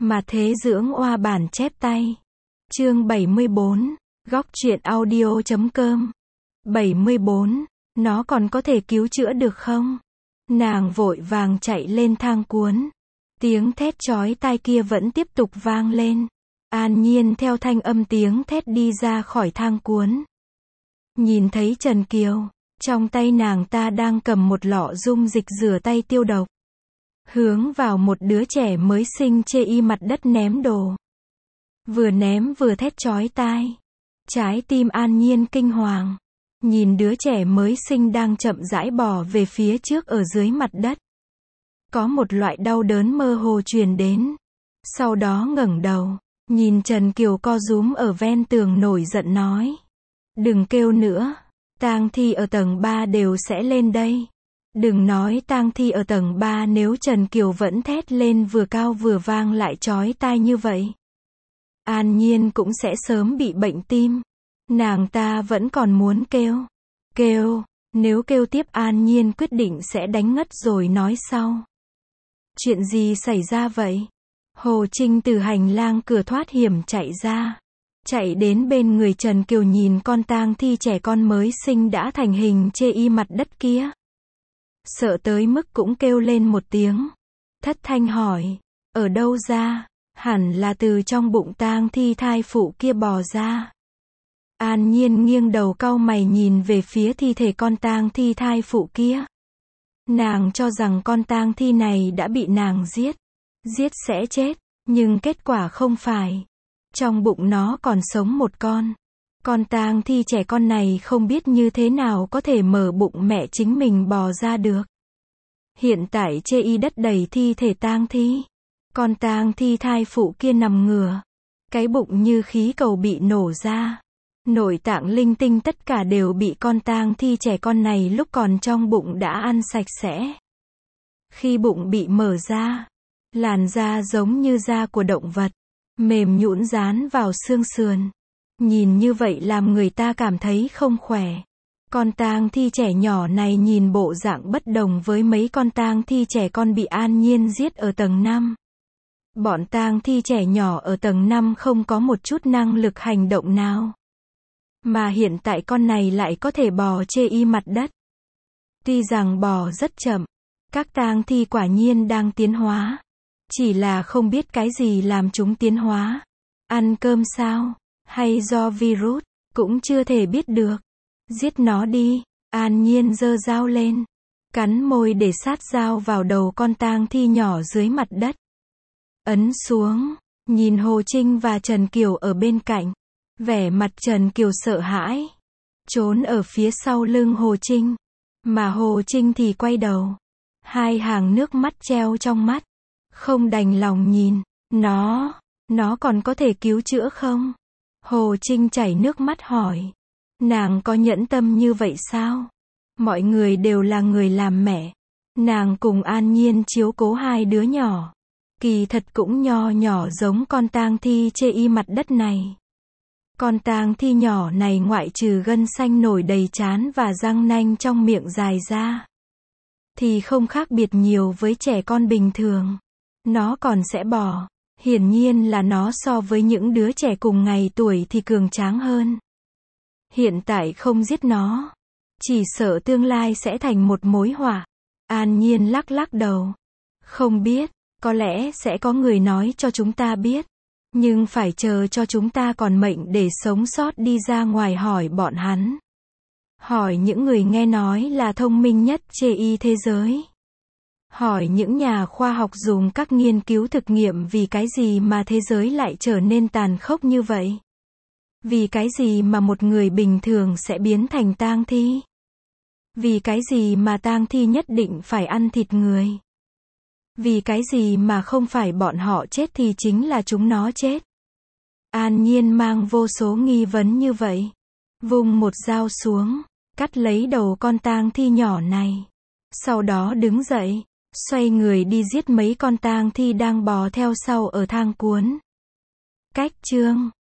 Mà thế dưỡng oa bản chép tay. Chương 74. Góc truyện audio.com. 74. Nó còn có thể cứu chữa được không? Nàng vội vàng chạy lên thang cuốn. Tiếng thét chói tai kia vẫn tiếp tục vang lên. An Nhiên theo thanh âm tiếng thét đi ra khỏi thang cuốn. Nhìn thấy Trần Kiều, trong tay nàng ta đang cầm một lọ dung dịch rửa tay tiêu độc. Hướng vào một đứa trẻ mới sinh chê y mặt đất ném đồ. Vừa ném vừa thét chói tai. Trái tim An Nhiên kinh hoàng. Nhìn đứa trẻ mới sinh đang chậm rãi bò về phía trước ở dưới mặt đất. Có một loại đau đớn mơ hồ truyền đến. Sau đó ngẩng đầu, nhìn Trần Kiều co rúm ở ven tường nổi giận nói. Đừng kêu nữa, tang thi ở tầng 3 đều sẽ lên đây. Đừng nói tang thi ở tầng 3 nếu Trần Kiều vẫn thét lên vừa cao vừa vang lại chói tai như vậy. An Nhiên cũng sẽ sớm bị bệnh tim. Nàng ta vẫn còn muốn kêu. Nếu kêu tiếp An Nhiên quyết định sẽ đánh ngất rồi nói sau. Chuyện gì xảy ra vậy? Hồ Trinh từ hành lang cửa thoát hiểm chạy ra. Chạy đến bên người Trần Kiều nhìn con tang thi trẻ con mới sinh đã thành hình chê y mặt đất kia. Sợ tới mức cũng kêu lên một tiếng. Thất thanh hỏi. Ở đâu ra? Hẳn là từ trong bụng tang thi thai phụ kia bò ra. An Nhiên nghiêng đầu cau mày nhìn về phía thi thể con tang thi thai phụ kia. Nàng cho rằng con tang thi này đã bị nàng giết. Giết sẽ chết, nhưng kết quả không phải. Trong bụng nó còn sống một con. Con tang thi trẻ con này không biết như thế nào có thể mở bụng mẹ chính mình bò ra được. Hiện tại chê y đất đầy thi thể tang thi. Con tang thi thai phụ kia nằm ngửa. Cái bụng như khí cầu bị nổ ra. Nội tạng linh tinh tất cả đều bị con tang thi trẻ con này lúc còn trong bụng đã ăn sạch sẽ. Khi bụng bị mở ra, làn da giống như da của động vật, mềm nhũn dán vào xương sườn. Nhìn như vậy làm người ta cảm thấy không khỏe. Con tang thi trẻ nhỏ này nhìn bộ dạng bất đồng với mấy con tang thi trẻ con bị An Nhiên giết ở tầng 5. Bọn tang thi trẻ nhỏ ở tầng 5 không có một chút năng lực hành động nào. Mà hiện tại con này lại có thể bò chê y mặt đất. Tuy rằng bò rất chậm, các tang thi quả nhiên đang tiến hóa. Chỉ là không biết cái gì làm chúng tiến hóa. Ăn cơm sao? Hay do virus? Cũng chưa thể biết được. Giết nó đi. An Nhiên giơ dao lên. Cắn môi để sát dao vào đầu con tang thi nhỏ dưới mặt đất. Ấn xuống. Nhìn Hồ Trinh và Trần Kiều ở bên cạnh. Vẻ mặt Trần Kiều sợ hãi. Trốn ở phía sau lưng Hồ Trinh. Mà Hồ Trinh thì quay đầu. Hai hàng nước mắt treo trong mắt. Không đành lòng nhìn. Nó còn có thể cứu chữa không? Hồ Trinh chảy nước mắt hỏi. Nàng có nhẫn tâm như vậy sao? Mọi người đều là người làm mẹ. Nàng cùng An Nhiên chiếu cố hai đứa nhỏ. Kỳ thật cũng nho nhỏ giống con tang thi chê y mặt đất này. Con tang thi nhỏ này ngoại trừ gân xanh nổi đầy trán và răng nanh trong miệng dài ra, thì không khác biệt nhiều với trẻ con bình thường. Nó còn sẽ bò. Hiển nhiên là nó so với những đứa trẻ cùng ngày tuổi thì cường tráng hơn. Hiện tại không giết nó, chỉ sợ tương lai sẽ thành một mối họa. An Nhiên lắc lắc đầu. Không biết, có lẽ sẽ có người nói cho chúng ta biết. Nhưng phải chờ cho chúng ta còn mệnh để sống sót đi ra ngoài hỏi bọn hắn. Hỏi những người nghe nói là thông minh nhất chê y thế giới. Hỏi những nhà khoa học dùng các nghiên cứu thực nghiệm vì cái gì mà thế giới lại trở nên tàn khốc như vậy. Vì cái gì mà một người bình thường sẽ biến thành tang thi. Vì cái gì mà tang thi nhất định phải ăn thịt người. Vì cái gì mà không phải bọn họ chết thì chính là chúng nó chết. An Nhiên mang vô số nghi vấn như vậy. Vung một dao xuống, cắt lấy đầu con tang thi nhỏ này. Sau đó đứng dậy, xoay người đi giết mấy con tang thi đang bò theo sau ở thang cuốn. Cách chương